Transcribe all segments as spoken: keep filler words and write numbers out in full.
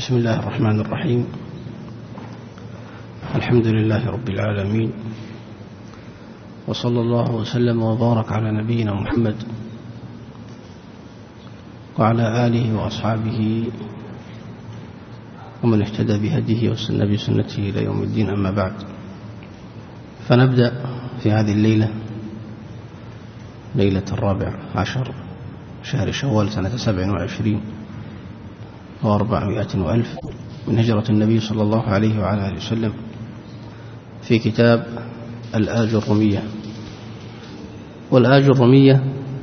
بسم الله الرحمن الرحيم. الحمد لله رب العالمين، وصلى الله وسلم وبارك على نبينا محمد وعلى آله وأصحابه ومن اهتدى بهديه واستنى بسنته إلى يوم الدين. أما بعد، فنبدأ في هذه الليلة، ليلة الرابع عشر شهر شوال سنة سبع وعشرين وأربعمائة وألف من هجرة النبي صلى الله عليه وعلى آله وسلم، في كتاب الآج الرمية. والآج الرمية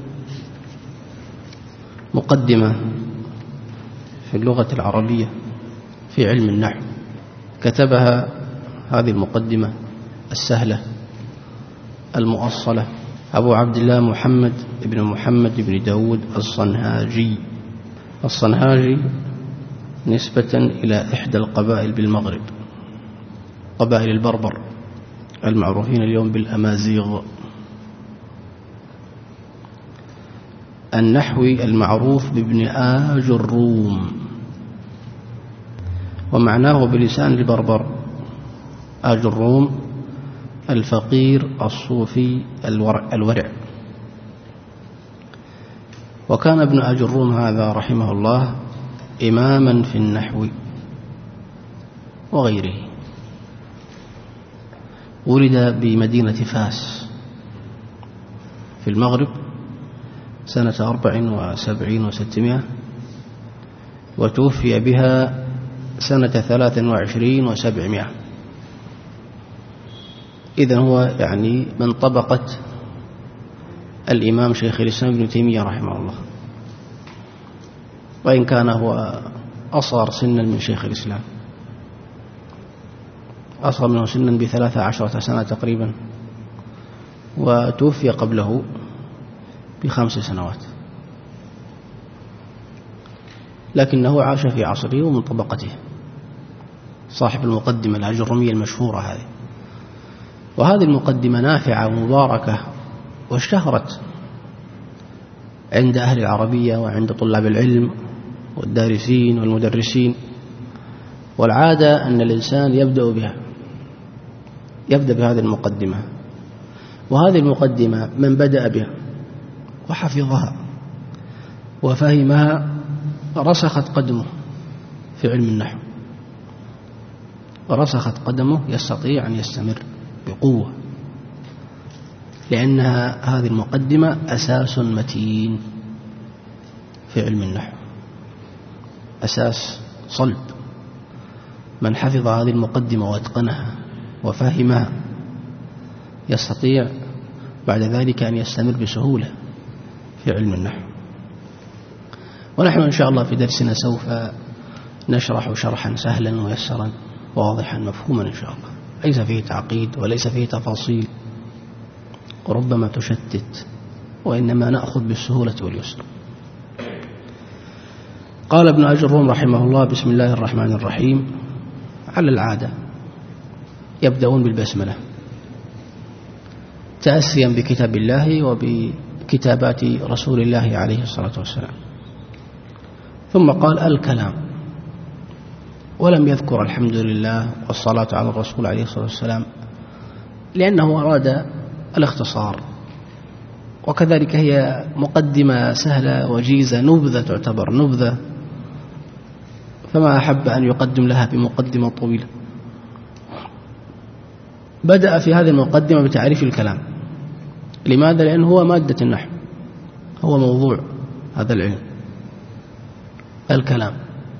مقدمة في اللغة العربية في علم النحو، كتبها هذه المقدمة السهلة المؤصلة أبو عبد الله محمد بن محمد بن داود الصنهاجي. الصنهاجي نسبة إلى إحدى القبائل بالمغرب، قبائل البربر المعروفين اليوم بالأمازيغ، النحوي المعروف بابن آج الروم، ومعناه بلسان البربر آج الروم الفقير الصوفي الورع, الورع. وكان ابن آج الروم هذا رحمه الله إماما في النحو وغيره. ولد بمدينة فاس في المغرب سنة أربع وسبعين وستمائة، وتوفي بها سنة ثلاث وعشرين وسبعمائة. إذن هو يعني من طبقة الإمام شيخ الإسلام ابن تيمية رحمه الله، وإن كان هو أصغر سنا من شيخ الإسلام، أصغر منه سنا بثلاثة عشرة سنة تقريبا، وتوفي قبله بخمس سنوات، لكنه عاش في عصره ومن طبقته، صاحب المقدمة الآج الرمية المشهورة هذه. وهذه المقدمة نافعة ومباركة، واشتهرت عند أهل العربية وعند طلاب العلم والدارسين والمدرسين. والعادة أن الإنسان يبدأ بها، يبدأ بهذه المقدمة. وهذه المقدمة من بدأ بها وحفظها وفهمها رسخت قدمه في علم النحو، ورسخت قدمه يستطيع أن يستمر بقوة، لأنها هذه المقدمة أساس متين في علم النحو، أساس صلب. من حفظ هذه المقدمة واتقنها وفهمها يستطيع بعد ذلك أن يستمر بسهولة في علم النحو. ونحن إن شاء الله في درسنا سوف نشرح شرحا سهلا ميسرا واضحا مفهوما إن شاء الله، ليس فيه تعقيد وليس فيه تفاصيل وربما تشتت، وإنما نأخذ بالسهولة واليسر. قال ابن آج الروم رحمه الله: بسم الله الرحمن الرحيم. على العادة يبدأون بالبسملة تأسيا بكتاب الله وبكتابات رسول الله عليه الصلاة والسلام، ثم قال الكلام، ولم يذكر الحمد لله والصلاة على الرسول عليه الصلاة والسلام، لأنه أراد الاختصار، وكذلك هي مقدمة سهلة وجيزة، نبذة تعتبر نبذة، فما أحب أن يقدم لها بمقدمة طويلة. بدأ في هذه المقدمة بتعريف الكلام. لماذا؟ لأنه هو مادة النحو، هو موضوع هذا العلم، الكلام.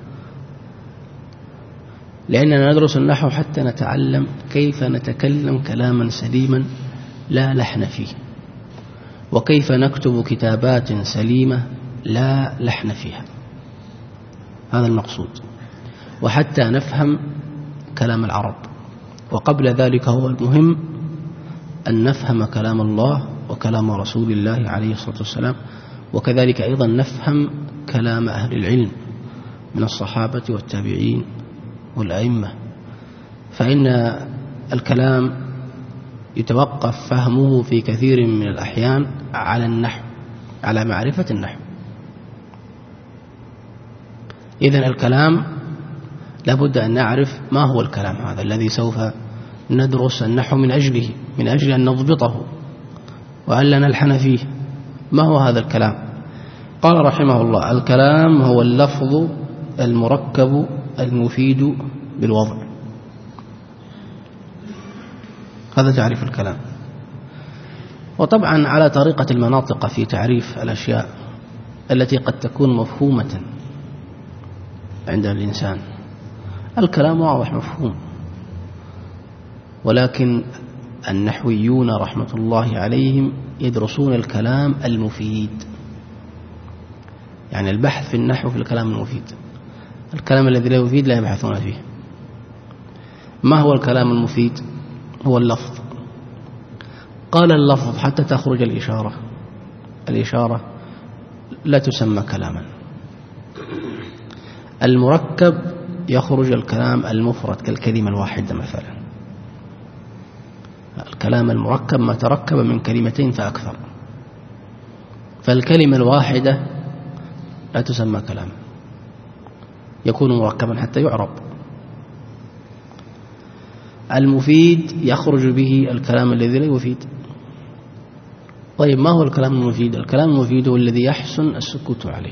لأننا ندرس النحو حتى نتعلم كيف نتكلم كلاما سليما لا لحن فيه، وكيف نكتب كتابات سليمة لا لحن فيها، هذا المقصود، وحتى نفهم كلام العرب. وقبل ذلك هو المهم أن نفهم كلام الله وكلام رسول الله عليه الصلاة والسلام، وكذلك أيضا نفهم كلام أهل العلم من الصحابة والتابعين والأئمة، فإن الكلام يتوقف فهمه في كثير من الأحيان على النحو، على معرفة النحو. إذن الكلام لابد أن نعرف ما هو الكلام هذا الذي سوف ندرس النحو من أجله، من أجل أن نضبطه وألا نلحن فيه. ما هو هذا الكلام؟ قال رحمه الله: الكلام هو اللفظ المركب المفيد بالوضع. هذا تعريف الكلام. وطبعا على طريقة المناطق في تعريف الأشياء التي قد تكون مفهومة عند الإنسان. الكلام واضح مفهوم، ولكن النحويون رحمة الله عليهم يدرسون الكلام المفيد، يعني البحث في النحو في الكلام المفيد. الكلام الذي لا يفيد لا يبحثون فيه. ما هو الكلام المفيد؟ هو اللفظ. قال اللفظ حتى تخرج الإشارة. الإشارة لا تسمى كلاما. المركب يخرج الكلام المفرد كالكلمة الواحدة مثلا. الكلام المركب ما تركب من كلمتين فأكثر، فالكلمة الواحدة لا تسمى كلاما، يكون مركبا حتى يعرب. المفيد يخرج به الكلام الذي لا يفيد. طيب ما هو الكلام المفيد؟ الكلام المفيد هو الذي يحسن السكوت عليه،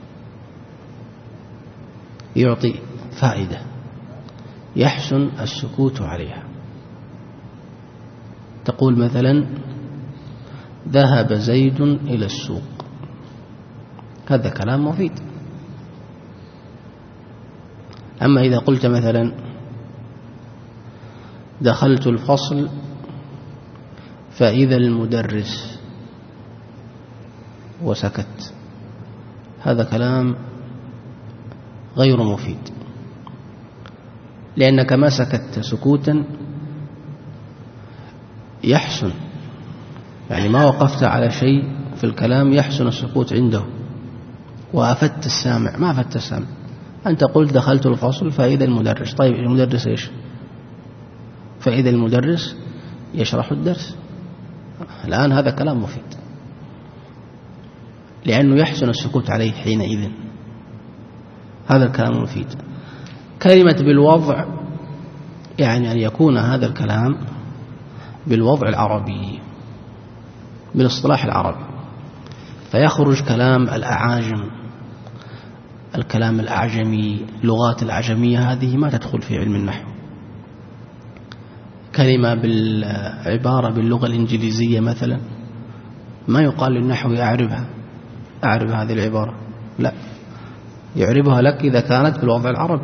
يعطي فائدة يحسن السكوت عليها. تقول مثلا: ذهب زيد إلى السوق. هذا كلام مفيد. أما إذا قلت مثلا: دخلت الفصل فإذا المدرس، وسكت، هذا كلام غير مفيد، لأنك ما سكت سكوتا يحسن، يعني ما وقفت على شيء في الكلام يحسن السكوت عنده وأفدت السامع. ما أفدت السامع. أنت قلت دخلت الفصل فإذا المدرس. طيب المدرس إيش؟ فإذا المدرس يشرح الدرس. الآن هذا كلام مفيد لأنه يحسن السكوت عليه حينئذ. هذا الكلام المفيد. كلمة بالوضع يعني أن يكون هذا الكلام بالوضع العربي، بالاصطلاح العربي، فيخرج كلام الأعاجم، الكلام الأعجمي، لغات الأعجمية هذه ما تدخل في علم النحو. كلمة بالعبارة باللغة الإنجليزية مثلا ما يقال للنحوي أعربها، أعرب هذه العبارة، لا، يعربها لك إذا كانت بالوضع العربي.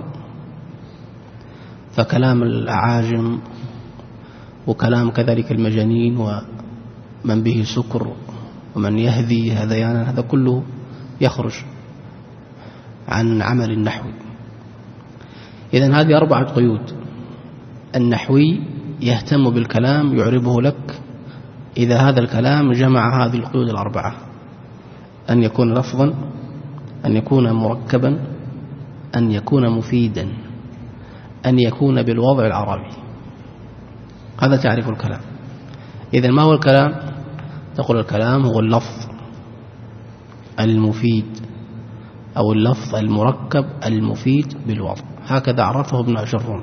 فكلام الأعاجم وكلام كذلك المجانين ومن به سكر ومن يهذي هذيانا، هذا كله يخرج عن عمل النحوي. إذن هذه أربعة قيود. النحوي يهتم بالكلام يعربه لك إذا هذا الكلام جمع هذه القيود الأربعة: أن يكون لفظا، أن يكون مركبا، أن يكون مفيدا، أن يكون بالوضع العربي. هذا تعريف الكلام. إذن ما هو الكلام؟ تقول الكلام هو اللفظ المفيد أو اللفظ المركب المفيد بالوضع. هكذا عرفه ابن أجرون.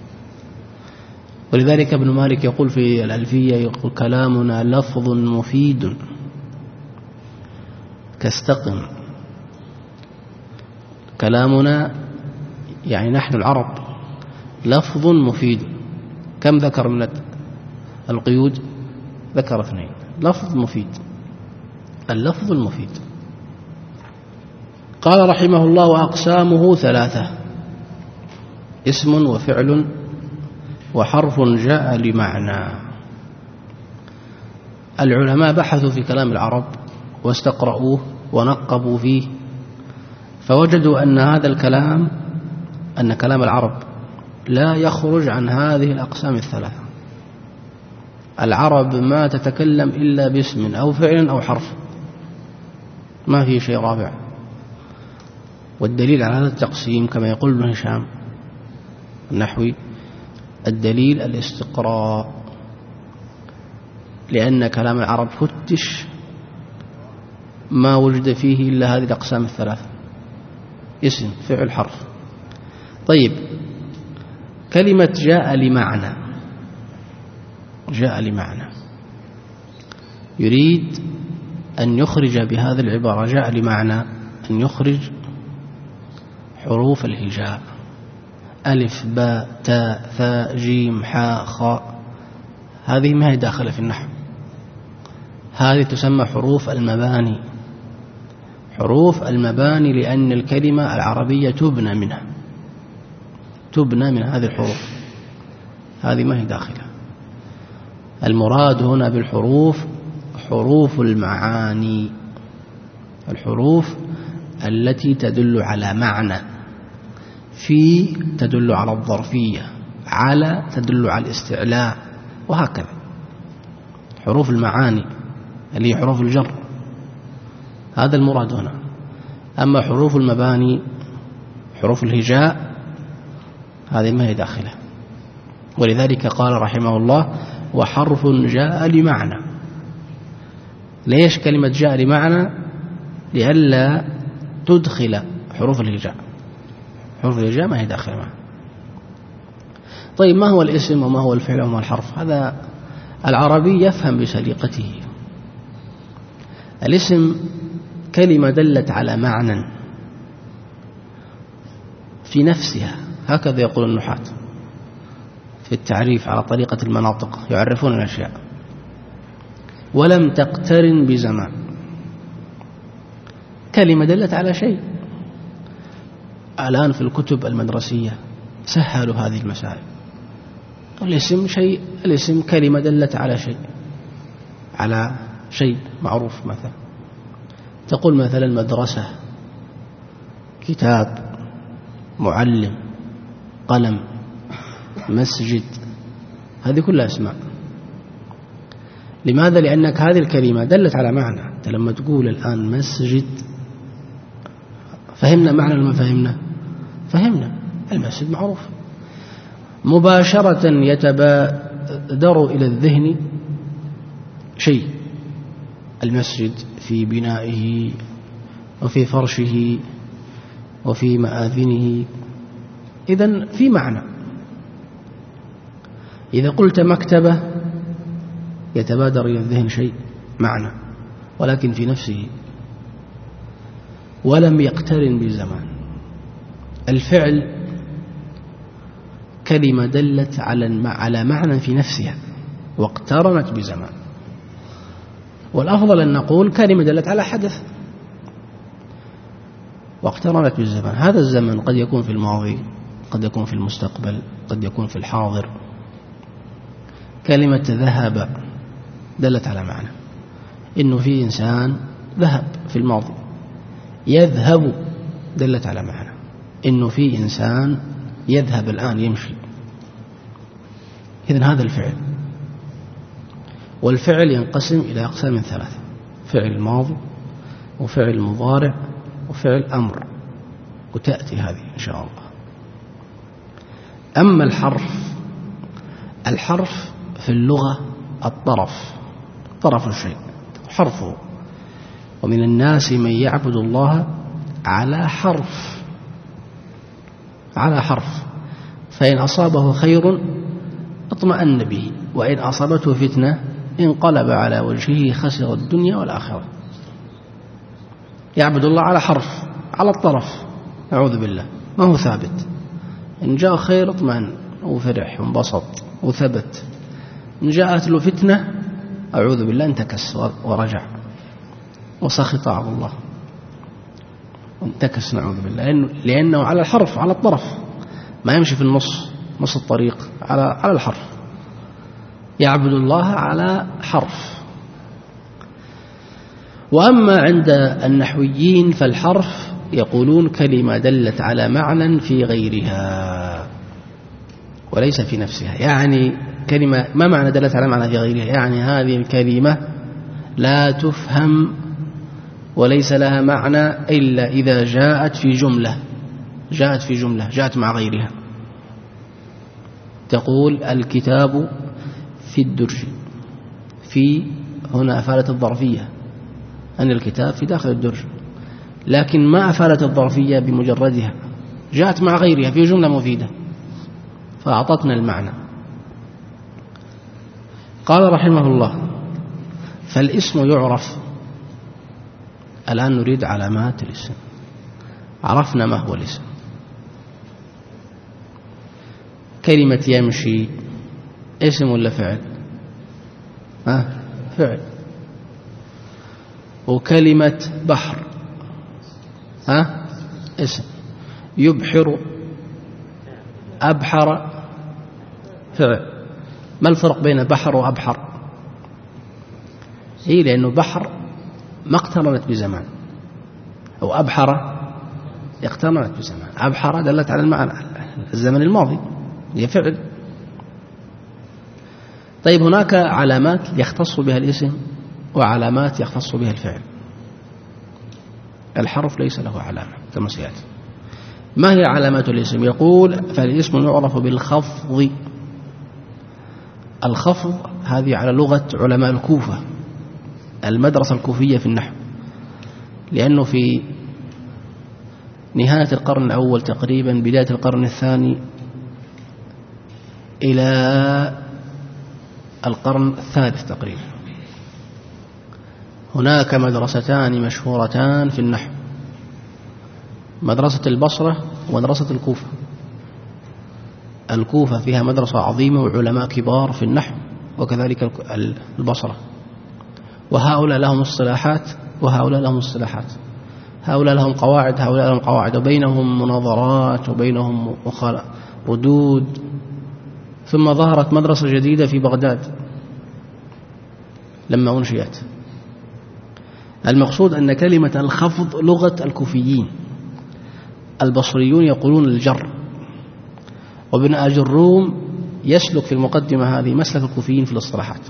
ولذلك ابن مالك يقول في الألفية، يقول: كلامنا لفظ مفيد كاستقم. كلامنا يعني نحن العرب لفظ مفيد. كم ذكر من القيود؟ ذكر اثنين. لفظ مفيد، اللفظ المفيد. قال رحمه الله: وأقسامه ثلاثة: اسم وفعل وحرف جاء لمعنى. العلماء بحثوا في كلام العرب واستقرأوه ونقبوا فيه، فوجدوا أن هذا الكلام، أن كلام العرب لا يخرج عن هذه الأقسام الثلاثة. العرب ما تتكلم إلا باسم أو فعل أو حرف، ما في شيء رابع. والدليل على هذا التقسيم كما يقول ابن هشام النحوي: الدليل الاستقراء، لأن كلام العرب فتش ما وجد فيه إلا هذه الأقسام الثلاثة: اسم، فعل، حرف. طيب كلمة جاء لمعنى، جاء لمعنى، يريد أن يخرج بهذه العبارة جاء لمعنى أن يخرج حروف الهجاء ألف باء تاء ثاء جيم حاء خاء، هذه ما هي داخلة في النحو، هذه تسمى حروف المباني. حروف المباني لأن الكلمة العربية تبنى منها، تبنى من هذه الحروف، هذه ما هي داخلة. المراد هنا بالحروف حروف المعاني، الحروف التي تدل على معنى، في تدل على الظرفية، على تدل على الاستعلاء، وهكذا. حروف المعاني اللي هي حروف الجر، هذا المراد هنا. أما حروف المباني حروف الهجاء هذه ما هي داخلة. ولذلك قال رحمه الله وحرف جاء لمعنى. ليش كلمة جاء لمعنى؟ لئلا تدخل حروف الهجاء، حروف الهجاء ما هي داخلة معه. طيب ما هو الاسم وما هو الفعل وما الحرف؟ هذا العربي يفهم بسليقته. الاسم كلمة دلت على معنى في نفسها، هكذا يقول النحاة في التعريف على طريقة المناطق، يعرفون الأشياء، ولم تقترن بزمان. كلمة دلت على شيء. الآن في الكتب المدرسية سهلوا هذه المسائل. الاسم شيء، الاسم كلمة دلت على شيء، على شيء معروف. مثلا تقول مثلا مدرسة، كتاب، معلم، قلم، مسجد، هذه كلها أسماء. لماذا؟ لأنك هذه الكلمة دلت على معنى. أنت لما تقول الآن مسجد، فهمنا معنى لما فهمنا فهمنا المسجد معروف. مباشرة يتبادر إلى الذهن شيء، المسجد في بنائه وفي فرشه وفي مآذنه، إذن في معنى. إذا قلت مكتبة يتبادر إلى الذهن شيء، معنى، ولكن في نفسه، ولم يقترن بالزمان. الفعل كلمة دلت على على معنى في نفسها واقترنت بزمان. والأفضل أن نقول كلمة دلت على حدث واقترنت بالزمان. هذا الزمن قد يكون في الماضي، قد يكون في المستقبل، قد يكون في الحاضر. كلمة ذهب دلت على معنى، إنه في إنسان ذهب في الماضي. يذهب دلت على معنى، إنه في إنسان يذهب الآن يمشي. إذن هذا الفعل. والفعل ينقسم إلى أقسام ثلاثة: فعل ماضي، وفعل مضارع، وفعل أمر، وتأتي هذه إن شاء الله. أما الحرف، الحرف في اللغة الطرف، طرف الشيء حرفه. ومن الناس من يعبد الله على حرف، على حرف، فإن أصابه خير اطمأن به، وإن أصابته فتنة انقلب على وجهه خسر الدنيا والآخرة. يعبد الله على حرف، على الطرف، أعوذ بالله، ما هو ثابت. إن جاء خير اطمأن وفرح وانبسط وثبت، إن جاءت له فتنة أعوذ بالله انتكس ورجع وسخط على الله وانتكس، نعوذ بالله، لأنه على الحرف، على الطرف، ما يمشي في النص، نص الطريق، على على الحرف. يعبد الله على حرف. وأما عند النحويين فالحرف يقولون كلمة دلت على معنى في غيرها وليس في نفسها. يعني كلمة، ما معنى دلت على معنى في غيرها؟ يعني هذه الكلمة لا تفهم وليس لها معنى إلا إذا جاءت في جملة، جاءت في جملة، جاءت مع غيرها. تقول الكتاب في الدرج، في هنا أفادت الظرفية، أن الكتاب في داخل الدرج، لكن ما أفادت الظرفية بمجردها، جاءت مع غيرها في جملة مفيدة. فأعطتنا المعنى. قال رحمه الله: فالاسم يعرف. الآن نريد علامات الاسم. عرفنا ما هو الاسم. كلمة يمشي اسم ولا فعل؟ ها؟ فعل. وكلمة بحر ها؟ اسم. يبحر أبحر فعل. ما الفرق بين بحر وأبحر؟ هي لأنه بحر ما اقترنت بزمان، أو أبحر اقترنت بزمان. أبحر دلت على المعنى الزمن الماضي، هي فعل. طيب هناك علامات يختص بها الاسم وعلامات يختص بها الفعل. الحرف ليس له علامة كما سيأتي. ما هي علامات الاسم؟ يقول: فالاسم يعرف بالخفض. الخفض هذه على لغة علماء الكوفة، المدرسة الكوفية في النحو، لأنه في نهاية القرن الأول تقريبا بداية القرن الثاني إلى القرن الثالث تقريبا هناك مدرستان مشهورتان في النحو: مدرسة البصرة ومدرسة الكوفة. الكوفة فيها مدرسة عظيمة وعلماء كبار في النحو، وكذلك البصرة. وهؤلاء لهم اصطلاحات وهؤلاء لهم اصطلاحات، هؤلاء لهم قواعد هؤلاء لهم قواعد، وبينهم مناظرات وبينهم ردود. ثم ظهرت مدرسة جديدة في بغداد لما أنشئت. المقصود أن كلمة الخفض لغة الكوفيين. البصريون يقولون الجر، وابن أجروم يسلك في المقدمة هذه مسلك الكوفيين في الاصطلاحات.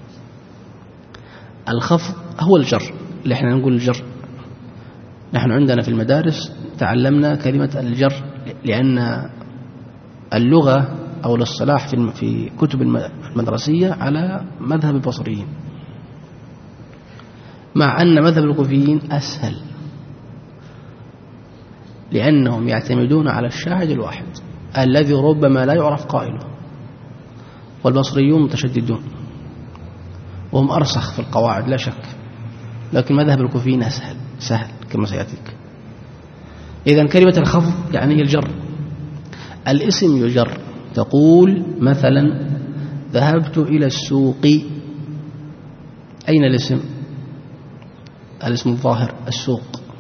الخفض هو الجر اللي احنا نقول الجر. نحن عندنا في المدارس تعلمنا كلمة الجر لأن اللغة أو الاصطلاح في كتب المدرسية على مذهب البصريين، مع أن مذهب الكوفيين أسهل لأنهم يعتمدون على الشاهد الواحد الذي ربما لا يعرف قائله. والبصريون متشددون وهم أرسخ في القواعد لا شك، لكن مذهب الكوفيين أسهل سهل كما سيأتيك. إذن كلمة الخفض يعني الجر. الاسم يجر. تقول مثلا: ذهبت إلى السوق. أين الاسم؟ الاسم الظاهر السوق،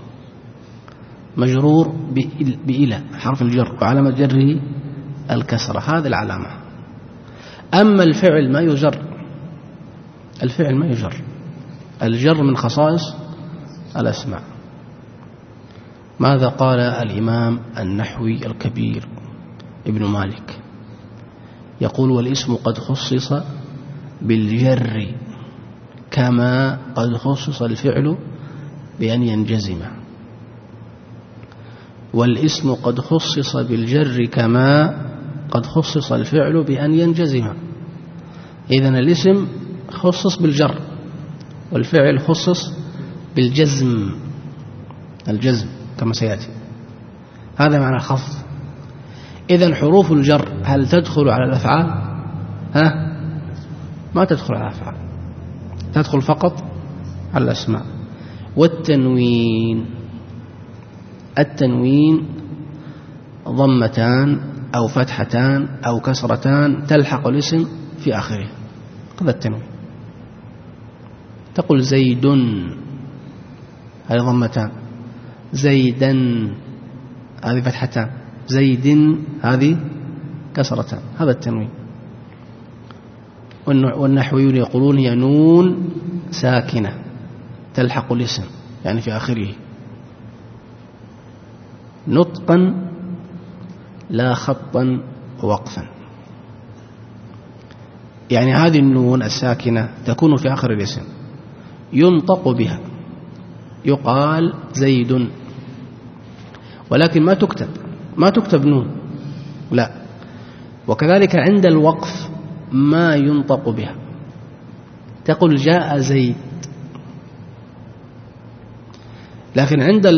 مجرور بإلى حرف الجر، وعلامة جره الكسرة. هذه العلامة. أما الفعل ما يجر. الفعل ما يجر. الجر من خصائص الأسماء. ماذا قال الإمام النحوي الكبير ابن مالك؟ يقول: والاسم قد خصص بالجر كما قد خصص الفعل بأن ينجزم. والاسم قد خصص بالجر كما قد خصص الفعل بأن ينجزم. إذن الاسم خصص بالجر، والفعل خصص بالجزم، الجزم كما سيأتي. هذا معنى الخفض. إذن حروف الجر هل تدخل على الأفعال؟ ها؟ ما تدخل على الأفعال، تدخل فقط على الأسماء. والتنوين، التنوين ضمتان أو فتحتان أو كسرتان تلحق الاسم في آخره. هذا التنوين. تقول زيد، هذه ضمتان. زيدا هذه فتحتان. زيد هذه كسرتان. هذا التنوين. والنحويون يقولون هي نون ساكنة تلحق الاسم يعني في آخره، نطقا لا خطا وقفا. يعني هذه النون الساكنة تكون في آخر الاسم، ينطق بها، يقال زيد، ولكن ما تكتب ما تكتب نون، لا. وكذلك عند الوقف ما ينطق بها، تقول جاء زيد، لكن عند الوصل تقول جاء زيد من المدرسة.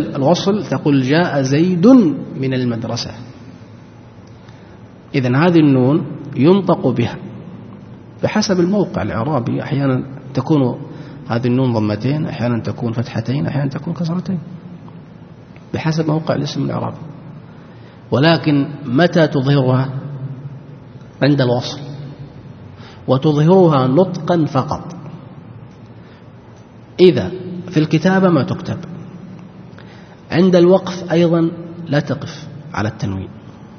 إذن هذه النون ينطق بها بحسب الموقع الإعرابي، أحيانا تكون هذه النون ضمتين، أحيانا تكون فتحتين، أحيانا تكون كسرتين، بحسب موقع الاسم الإعرابي. ولكن متى تظهرها؟ عند الوصل، وتظهرها نطقا فقط. إذا في الكتابة ما تكتب، عند الوقف أيضا لا تقف على التنوين،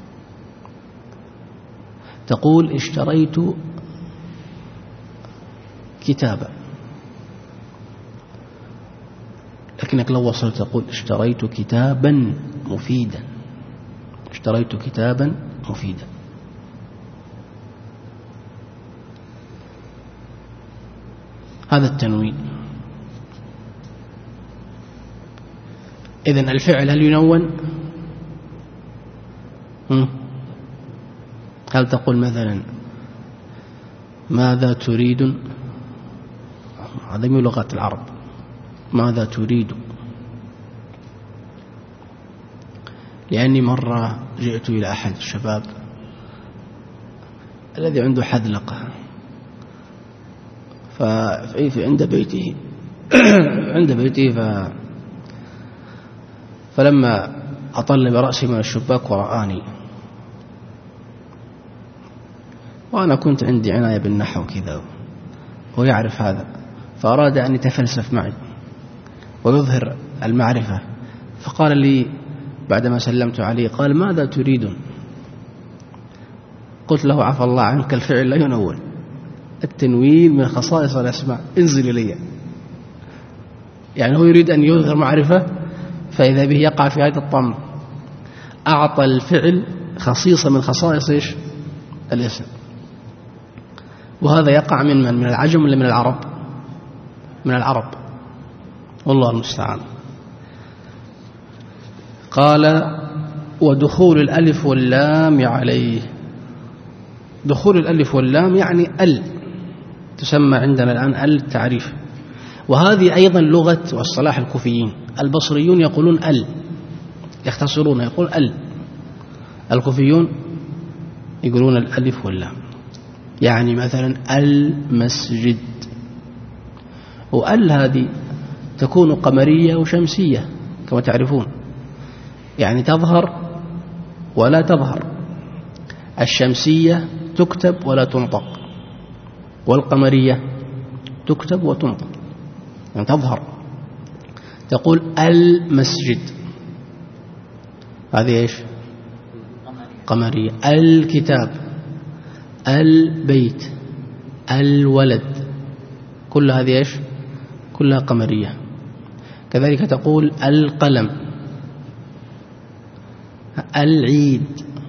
تقول اشتريت كتابا، لكنك لو وصلت تقول اشتريت كتابا مفيدا، اشتريت كتابا مفيدا. هذا التنوين. إذن الفعل هل ينون؟ هل تقول مثلا ماذا تريد؟ هذا من لغات العرب، ماذا تريد؟ لأني مرة جئت إلى أحد الشباب الذي عنده حذلقة في عند بيته عند بيته ف فلما أطل برأسي من الشباك ورآني، وأنا كنت عندي عناية بالنحو كذا هو يعرف هذا، فأراد أن يتفلسف معي ويظهر المعرفة، فقال لي بعدما سلمت عليه، قال ماذا تريد؟ قلت له عفى الله عنك، الفعل لا ينون، التنوين من خصائص الأسماء، انزل إلي. يعني هو يريد أن يظهر معرفة، فإذا به يقع في هذا الطمر، أعطى الفعل خصيصة من خصائص إيش؟ الاسم. وهذا يقع من من من العجم ولا من العرب؟ من العرب، والله المستعان. قال ودخول الألف واللام عليه. دخول الألف واللام يعني ال، تسمى عندنا الآن ال التعريف، وهذه أيضا لغة واصطلاح الكوفيين. البصريون يقولون ال، يختصرون يقول ال، الكوفيون يقولون الألف واللام. يعني مثلا المسجد، وال هذه تكون قمرية وشمسية كما تعرفون، يعني تظهر ولا تظهر. الشمسية تكتب ولا تنطق، والقمرية تكتب وتنطق، يعني تظهر. تقول المسجد، هذه ايش؟ قمرية. الكتاب، البيت، الولد، كل هذه ايش؟ كلها قمرية. كذلك تقول القلم، العيد،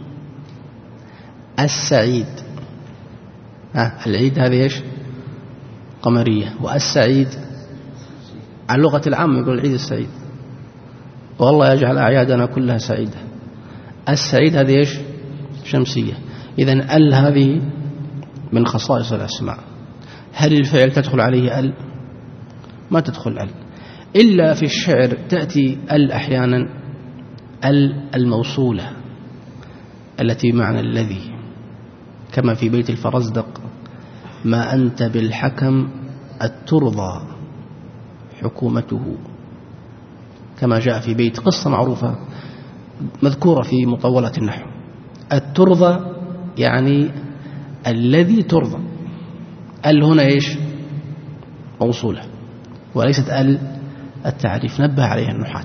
السعيد. ها العيد هذه ايش؟ قمرية. والسعيد على اللغة العامة يقول العيد السعيد، والله يجعل أعيادنا كلها سعيدة. السعيد هذه ايش؟ شمسية. إذن ال هذه من خصائص الأسماء. هل الفعل تدخل عليه ال؟ ما تدخل ال، إلا في الشعر تأتي ال أحيانا، ال الموصولة التي معنى الذي، كما في بيت الفرزدق ما أنت بالحكم الترضى حكومته، كما جاء في بيت، قصة معروفة مذكورة في مطولة النحو. الترضى يعني الذي ترضى، ال هنا ايش؟ موصولة وليست ال التعريف، نبه عليها النحاة.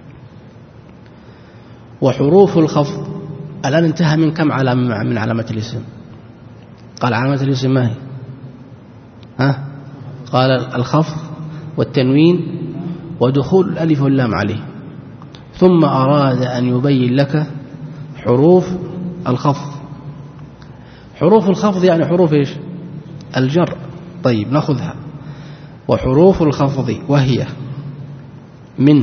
وحروف الخفض الآن انتهى من كم علامة من علامات الاسم؟ قال علامات الاسم ما هي؟ ها؟ قال الخفض والتنوين ودخول الألف واللام عليه، ثم أراد أن يبين لك حروف الخفض. حروف الخفض يعني حروف ايش؟ الجر. طيب نأخذها. وحروف الخفض وهي من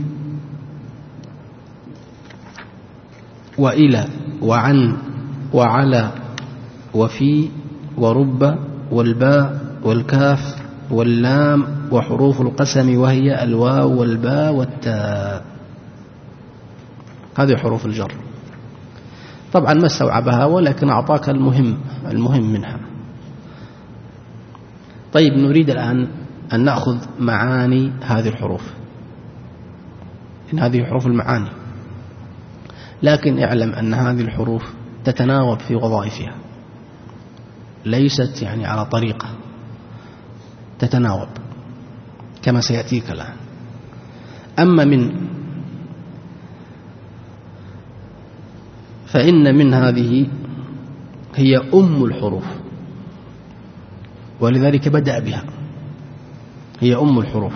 وإلى وعن وعلى وفي ورب والباء والكاف واللام، وحروف القسم وهي الواو والباء والتاء. هذه حروف الجر. طبعا ما استوعبها ولكن أعطاك المهم المهم منها. طيب نريد الآن أن نأخذ معاني هذه الحروف، إن هذه حروف المعاني، لكن اعلم أن هذه الحروف تتناوب في وظائفها، ليست يعني على طريقة، تتناوب كما سيأتيك الآن. أما من فإن من هذه هي أم الحروف، ولذلك بدأ بها، هي أم الحروف،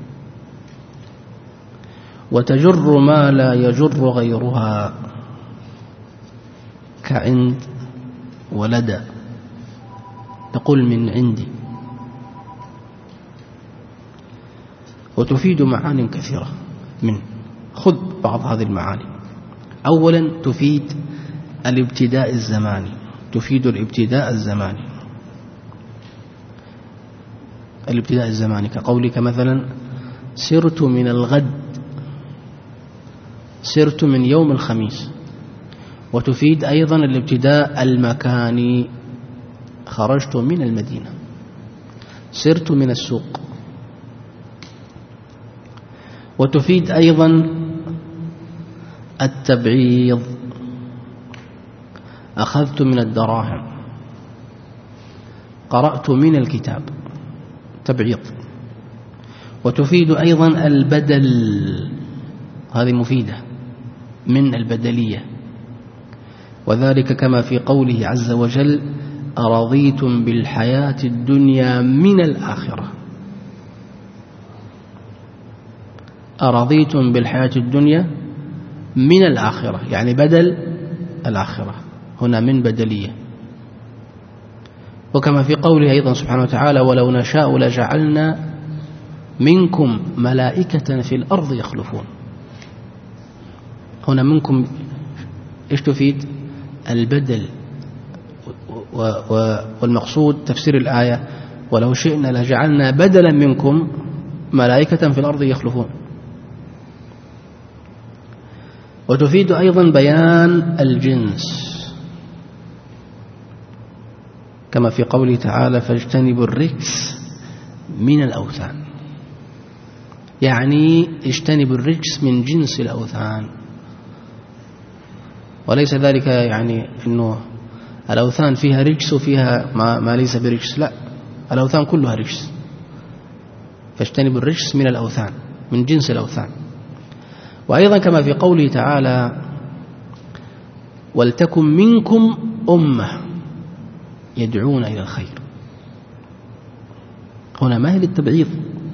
وتجر ما لا يجر غيرها كعند ولدى، تقول من عندي، وتفيد معاني كثيرة. من خذ بعض هذه المعاني. أولا تفيد الابتداء الزماني، تفيد الابتداء الزماني، الابتداء الزماني كقولك مثلا سرت من الغد، سرت من يوم الخميس. وتفيد أيضا الابتداء المكاني، خرجت من المدينة، سرت من السوق. وتفيد أيضا التبعيض، أخذت من الدراهم، قرأت من الكتاب، تبعيض. وتفيد أيضا البدل، هذه مفيدة من البدلية، وذلك كما في قوله عز وجل أرضيتم بالحياة الدنيا من الآخرة، أرضيتم بالحياة الدنيا من الآخرة، يعني بدل الآخرة، هنا من بدلية. وكما في قوله أيضا سبحانه وتعالى ولو نشاء لجعلنا منكم ملائكة في الأرض يخلفون. هنا منكم إيش تفيد؟ البدل، والمقصود تفسير الآية ولو شئنا لجعلنا بدلا منكم ملائكة في الأرض يخلفون. وتفيد أيضا بيان الجنس كما في قوله تعالى فاجتنبوا الرجس من الأوثان، يعني اجتنبوا الرجس من جنس الأوثان، وليس ذلك يعني أنه الأوثان فيها رجس وفيها ما, ما ليس برجس، لا، الأوثان كلها رجس، فاجتنبوا الرجس من الأوثان، من جنس الأوثان. وأيضا كما في قوله تعالى ولتكن منكم أمة يدعون إلى الخير، هنا ما هي للتبعيض،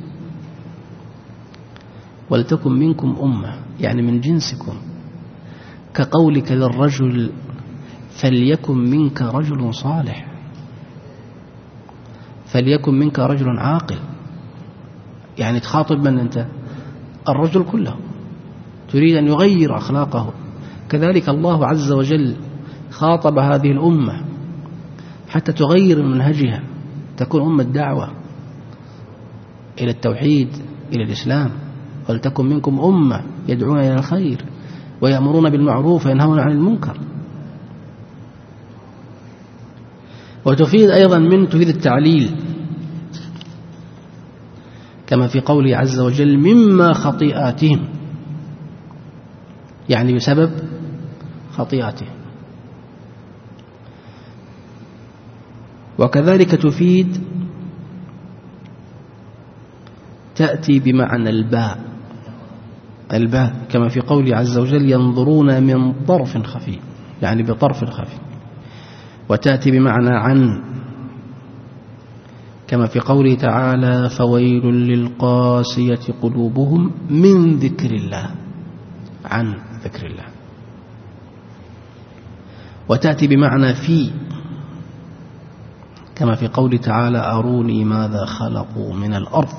ولتكن منكم أمة يعني من جنسكم، كقولك للرجل فليكن منك رجل صالح، فليكن منك رجل عاقل، يعني تخاطب من أنت؟ الرجل كله، تريد أن يغير أخلاقه. كذلك الله عز وجل خاطب هذه الأمة حتى تغير منهجها، تكون أمة دعوة إلى التوحيد، إلى الإسلام. ولتكن منكم أمة يدعون إلى الخير ويأمرون بالمعروف وينهون عن المنكر. وتفيد أيضا من تفيد التعليل كما في قوله عز وجل مما خطيئاتهم، يعني بسبب خطيئاتهم. وكذلك تفيد تأتي بمعنى الباء، الباء كما في قوله عز وجل ينظرون من طرف خفي، يعني بطرف خفي. وتأتي بمعنى عن كما في قوله تعالى فويل للقاسية قلوبهم من ذكر الله، عن ذكر الله. وتأتي بمعنى في كما في قوله تعالى أروني ماذا خلقوا من الأرض.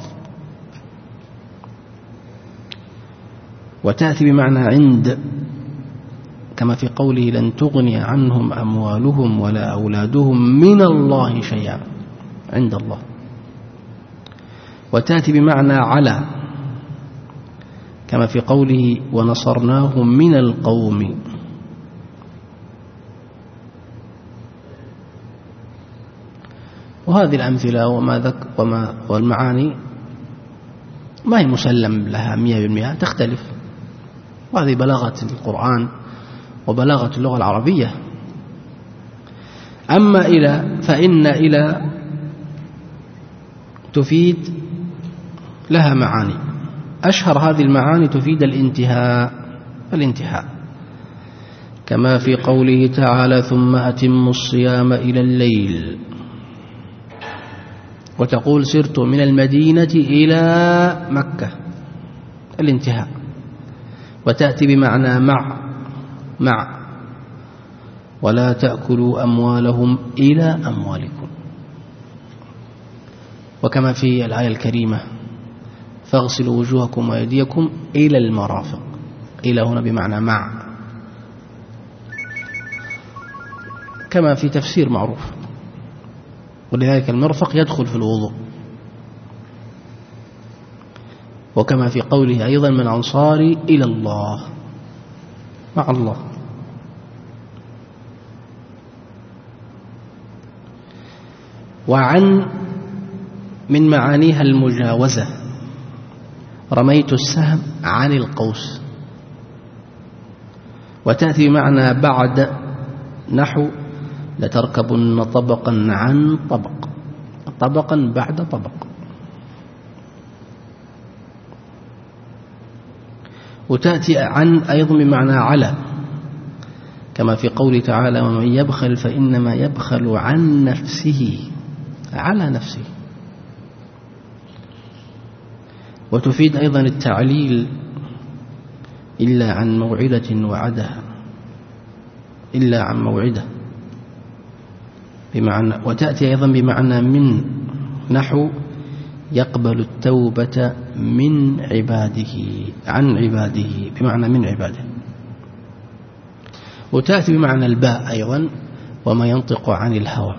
وتأتي بمعنى عند كما في قوله لن تغني عنهم أموالهم ولا أولادهم من الله شيئا، عند الله. وتأتي بمعنى على كما في قوله ونصرناهم من القوم وهذه الأمثلة وما ذك وما والمعاني ما هي مسلم لها مئة بالمئة، تختلف، وهذه بلاغة القرآن وبلاغة اللغة العربية. أما إلى فإن إلى تفيد لها معاني، أشهر هذه المعاني تفيد الانتهاء الانتهاء كما في قوله تعالى ثم أتموا الصيام إلى الليل، وتقول سرت من المدينة إلى مكة، الانتهاء. وتأتي بمعنى مع مع ولا تأكلوا أموالهم إلى أموالكم، وكما في الآية الكريمة فاغسلوا وجوهكم وأيديكم إلى المرافق، إلى هنا بمعنى مع، كما في تفسير معروف، ولذلك المرفق يدخل في الوضوء. وكما في قوله أيضا من أنصاري إلى الله، مع الله. وعن من معانيها المجاوزة، رميت السهم عن القوس. وتأتي بمعنى بعد، نحو لتركبن طبقا عن طبق، طبقا بعد طبق. وتأتي عن أيضا بمعنى على، كما في قوله تعالى ومن يبخل فإنما يبخل عن نفسه، على نفسه. وتفيد أيضا التعليل إلا عن موعدة وعدها، إلا عن موعدة بمعنى. وتأتي أيضا بمعنى من، نحو يقبل التوبة من عباده، عن عباده بمعنى من عباده. وتأتي بمعنى الباء أيضا وما ينطق عن الهوى،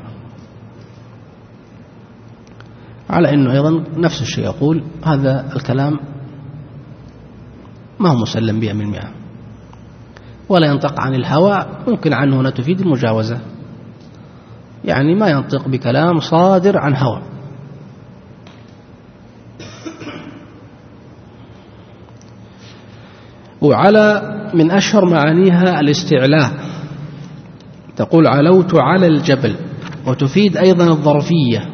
على أنه أيضا نفس الشيء، يقول هذا الكلام ما هو مسلم بها من مئة، ولا ينطق عن الهوى، ممكن عنه هنا تفيد المجاوزة، يعني ما ينطق بكلام صادر عن هوى. وعلى من أشهر معانيها الاستعلاء، تقول علوت على الجبل. وتفيد أيضا الظرفية،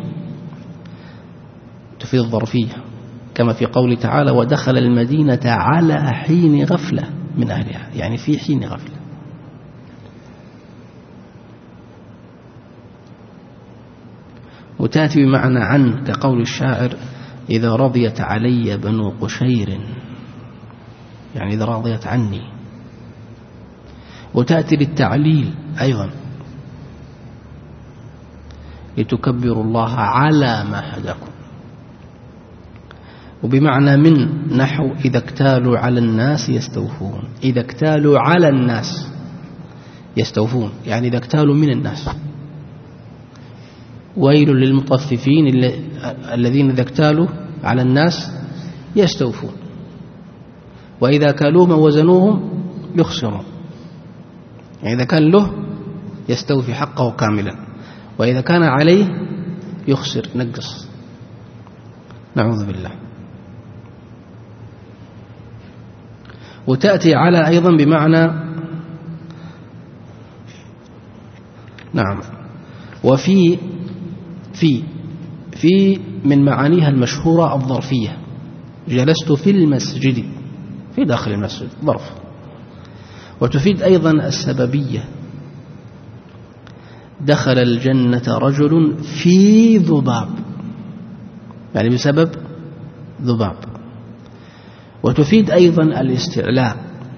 تفيد الظرفية كما في قول تعالى ودخل المدينة على حين غفلة من أهلها، يعني في حين غفلة. وتأتي بمعنى عن، كقول الشاعر إذا رضيت علي بنو قشير، يعني إذا رضيت عني. وتأتي للتعليل أيضا لتكبروا الله على ما هداكم. وبمعنى من، نحو إذا اكتالوا على الناس يستوفون، إذا اكتالوا على الناس يستوفون، يعني إذا اكتالوا من الناس. ويل للمطففين الذين إذا اكتالوا على الناس يستوفون، وإذا كالوهم وزنوهم يخسرون، يعني إذا كان له يستوفي حقه كاملا، وإذا كان عليه يخسر نقص، نعوذ بالله. وتأتي على أيضا بمعنى نعم. وفي في في من معانيها المشهورة الظرفية، جلست في المسجد، في داخل المسجد، ظرف. وتفيد أيضا السببية، دخل الجنة رجل في ذباب، يعني بسبب ذباب. وتفيد أيضا الاستعلاء،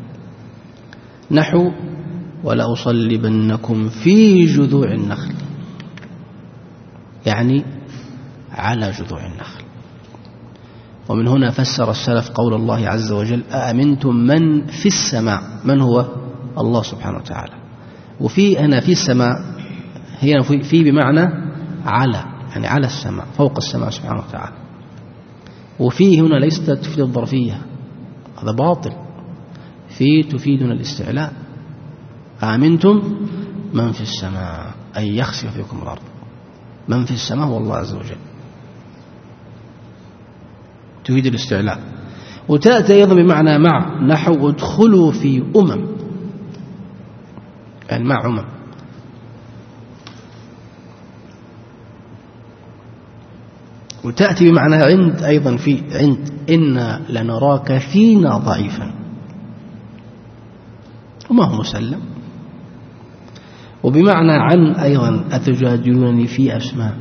نحو ولأصلبنكم في جذوع النخل، يعني على جذوع النخل. ومن هنا فسر السلف قول الله عز وجل أأمنتم من في السماء، من هو الله سبحانه وتعالى. وفي هنا في السماء، هي في بمعنى على، يعني على السماء، فوق السماء سبحانه وتعالى. وفيه هنا ليست تفيد الظرفية، هذا باطل. في تفيدنا الاستعلاء، أأمنتم من في السماء أن يخسف بكم الأرض. من في السماء هو الله عز وجل، تفيد الاستعلاء. وتأتي أيضا بمعنى مع، نحو ادخلوا في أمم، يعني مع أمم. وتأتي بمعنى عند أيضا في عند، إنا لنراك فينا ضعيفا، وما هو مسلم. وبمعنى عن أيضا أتجادلونني في أسماء.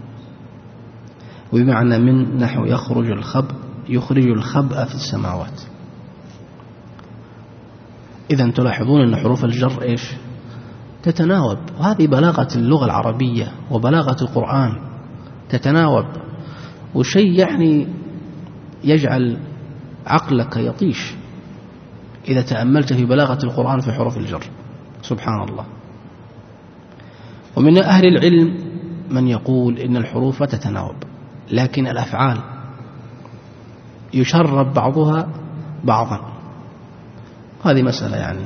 وبمعنى من، نحو يخرج الخب يخرج الخبأ في السماوات. إذن تلاحظون أن حروف الجر إيش تتناوب، وهذه بلاغة اللغة العربية وبلاغة القرآن، تتناوب، وشيء يعني يجعل عقلك يطيش إذا تأملت في بلاغة القرآن في حروف الجر، سبحان الله. ومن أهل العلم من يقول إن الحروف تتناوب، لكن الأفعال يشرب بعضها بعضا، هذه مسألة يعني،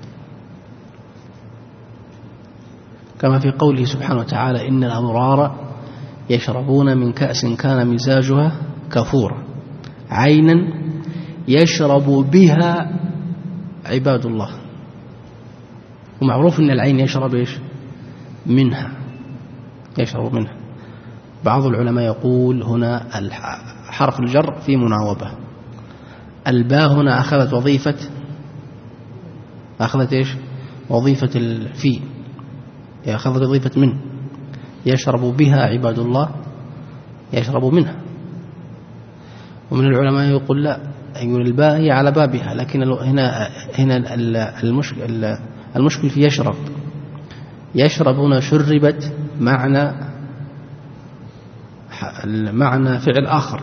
كما في قوله سبحانه وتعالى إن الأبرار يشربون من كأس كان مزاجها كفورا عينا يشرب بها عباد الله. ومعروف أن العين يشرب إيش منها، يشرب منها. بعض العلماء يقول هنا حرف الجر في مناوبة، الباء هنا أخذت وظيفة أخذت إيش وظيفة الفي، أخذت وظيفة من، يشرب بها عباد الله، يشرب منها. ومن العلماء يقول لا، يقول الباء هي على بابها، لكن هنا هنا المشكل المشكل في يشرب. يشرب هنا شربت معنى معنى فعل آخر،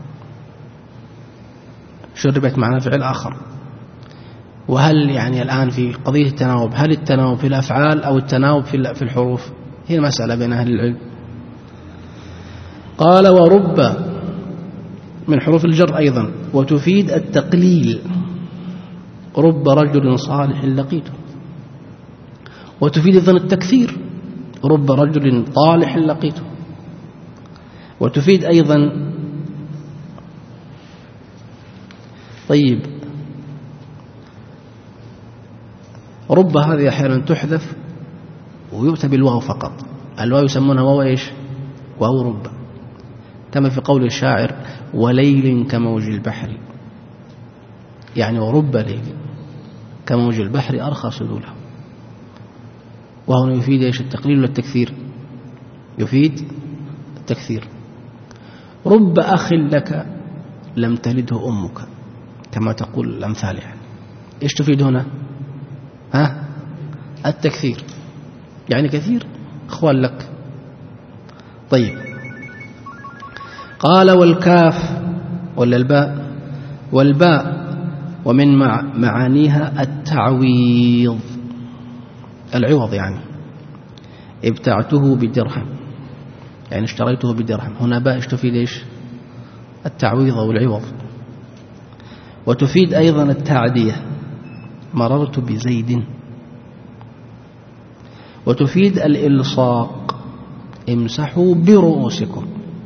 شربت معنى فعل آخر. وهل يعني الآن في قضية التناوب، هل التناوب في الأفعال أو التناوب في الحروف؟ هي مسألة بين أهل العلم. قال ورب من حروف الجر أيضا، وتفيد التقليل، رب رجل صالح لقيته. وتفيد أيضا التكثير، رب رجل طالح لقيته. وتفيد أيضا طيب رب هذه أحيانا تحذف ويؤتى بالواو فقط، الواو يسمونها واو إيش واو رب، كما في قول الشاعر وليل كموج البحر، يعني ورب ليل كموج البحر أرخى سدوله. وهنا يفيد إيش التقليل والتكثير، يفيد التكثير. رب أخ لك لم تلده أمك، كما تقول الأمثال يعني. إيش تفيد هنا؟ ها التكثير، يعني كثير أخوان لك. طيب قال والكاف ولا الباء، والباء ومن معانيها التعويض، العوض، يعني ابتعته بدرهم، يعني اشتريته بدرهم. هنا باء تفيد ايش التعويض والعوض. وتفيد أيضا التعدية، مررت بزيد. وتفيد الإلصاق، امسحوا برؤوسكم.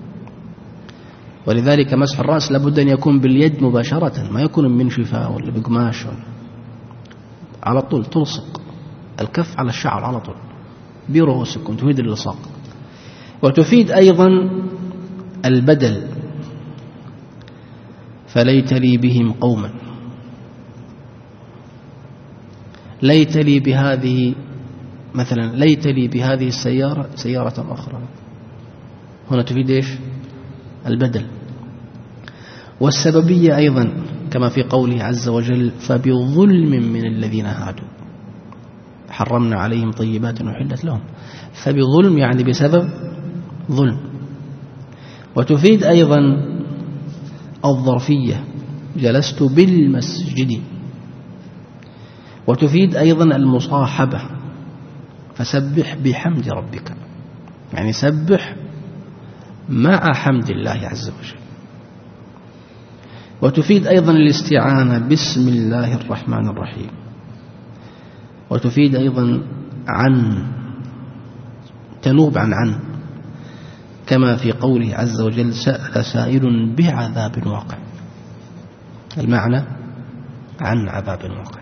ولذلك مسح الرأس لابد أن يكون باليد مباشرة، ما يكون من شفاء ولا بقماش، على طول تلصق الكف على الشعر على طول، برؤوسكم، تفيد الإلصاق. وتفيد أيضا البدل، فليت لي بهم قوما، ليت لي بهذه مثلا، ليت لي بهذه السيارة سيارة أخرى، هنا تفيد إيش البدل. والسببية أيضا كما في قوله عز وجل فبظلم من الذين هادوا حرمنا عليهم طيبات وحلت لهم، فبظلم يعني بسبب ظلم. وتفيد أيضا الظرفية، جلست بالمسجد. وتفيد أيضا المصاحبة، فسبح بحمد ربك، يعني سبح مع حمد الله عز وجل. وتفيد أيضا الاستعانة بسم الله الرحمن الرحيم. وتفيد أيضا عن، تنوب عن عن، كما في قوله عز وجل سأل سائل بعذاب واقع، المعنى عن عذاب واقع.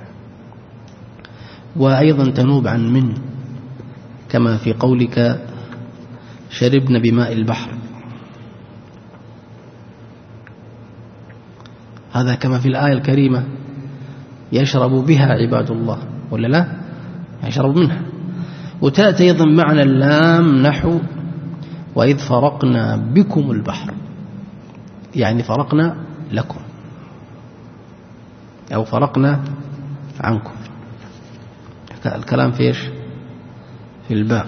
وأيضا تنوب عن من، كما في قولك شربن بماء البحر، هذا كما في الآية الكريمة يشرب بها عباد الله ولا لا؟ يشرب منها. وتأتي أيضا معنى اللام نحو وإذ فرقنا بكم البحر، يعني فرقنا لكم أو فرقنا عنكم. الكلام في إيش؟ في الباء،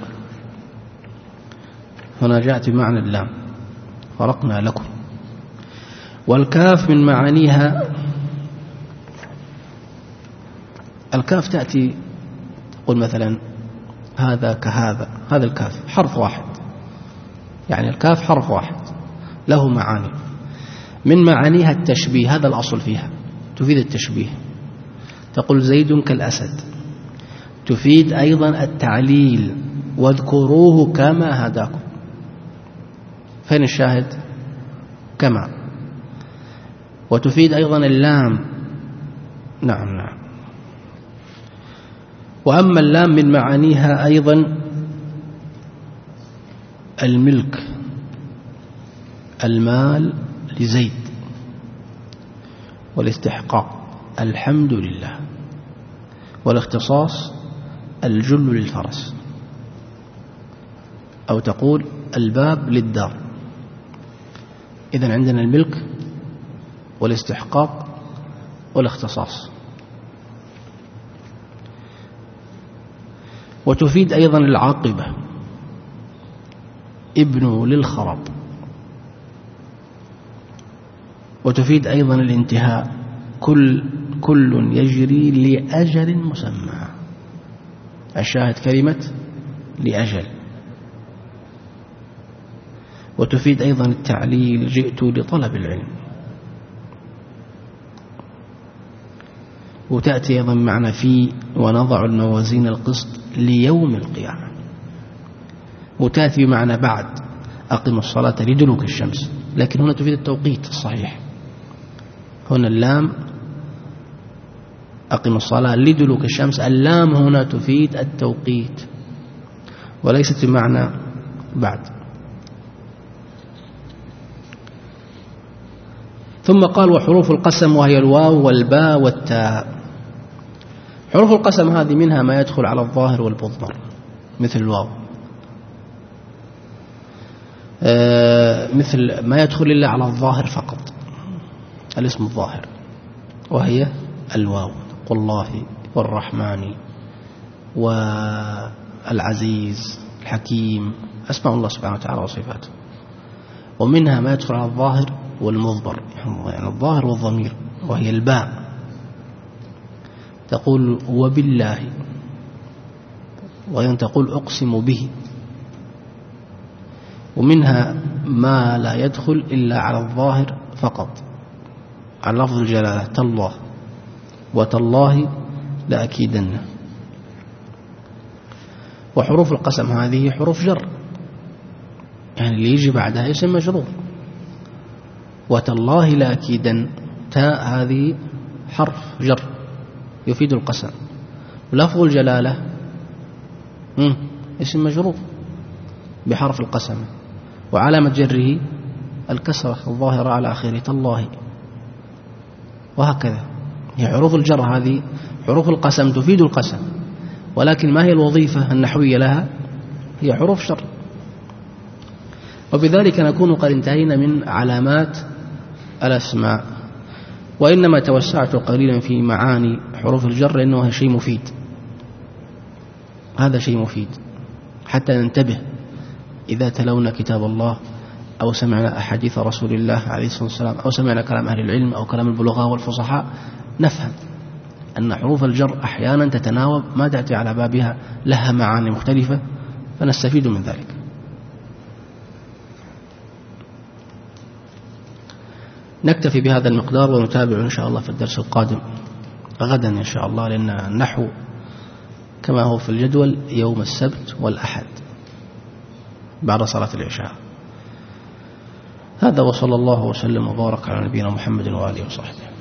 هنا جاءت بمعنى اللام فرقنا لكم. والكاف من معانيها، الكاف تأتي قل مثلا هذا كهذا، هذا الكاف حرف واحد، يعني الكاف حرف واحد له معاني. من معانيها التشبيه، هذا الأصل فيها، تفيد التشبيه. تقول زيد كالأسد، تفيد أيضا التعليل، واذكروه كما هداكم. فين الشاهد؟ كما. وتفيد أيضا اللام، نعم نعم. وأما اللام من معانيها أيضا الملك، المال لزيد، والاستحقاق الحمد لله، والاختصاص الجل للفرس، أو تقول الباب للدار. إذن عندنا الملك والاستحقاق والاختصاص. وتفيد أيضا العاقبة، ابن للخراب. وتفيد أيضا الانتهاء، كل كل يجري لأجل مسمى. الشاهد كلمة لأجل. وتفيد أيضا التعليل، جئت لطلب العلم. وتأتي أيضا معنى في ونضع الموازين القسط ليوم القيامة. وتأتي بمعنى بعد أقم الصلاة لدلوك الشمس، لكن هنا تفيد التوقيت الصحيح. هنا اللام أقم الصلاة لدلوك الشمس، اللام هنا تفيد التوقيت وليست بمعنى بعد. ثم قال وحروف القسم، وهي الواو والباء والتاء. حروف القسم هذه منها ما يدخل على الظاهر والمضمر مثل الواو، آه مثل ما يدخل إلا على الظاهر فقط، الاسم الظاهر، وهي الواو، قل الله والرحمن والعزيز الحكيم، أسماء الله سبحانه وتعالى وصفاته. ومنها ما يدخل على الظاهر والمضمر، يعني الظاهر والضمير، وهي الباء، تقول وبالله، وأيضا تقول أقسم به. ومنها ما لا يدخل إلا على الظاهر فقط، على لفظ الجلالة، تالله وتالله لأكيدن. وحروف القسم هذه حروف جر، يعني اللي يجي بعدها اسم مجرور. وتالله لأكيدن، تاء هذه حرف جر يفيد القسم. لفظ الجلالة اسم مجرور بحرف القسم، وعلامة جره الكسرة الظاهرة على آخره، تالله. وهكذا هي حروف الجر هذه حروف القسم تفيد القسم، ولكن ما هي الوظيفة النحوية لها؟ هي حروف شر. وبذلك نكون قد انتهينا من علامات الأسماء، وإنما توسعت قليلا في معاني حروف الجر لأنه شيء مفيد، هذا شيء مفيد حتى ننتبه إذا تلونا كتاب الله أو سمعنا أحاديث رسول الله عليه الصلاة والسلام أو سمعنا كلام أهل العلم أو كلام البلغاء والفصحاء، نفهم أن حروف الجر أحيانا تتناوب ما تأتي على بابها، لها معاني مختلفة، فنستفيد من ذلك. نكتفي بهذا المقدار ونتابع إن شاء الله في الدرس القادم غدا إن شاء الله، لأن النحو كما هو في الجدول يوم السبت والأحد بعد صلاة العشاء. هذا، وصلى الله وسلم وبارك على نبينا محمد وآله وصحبه.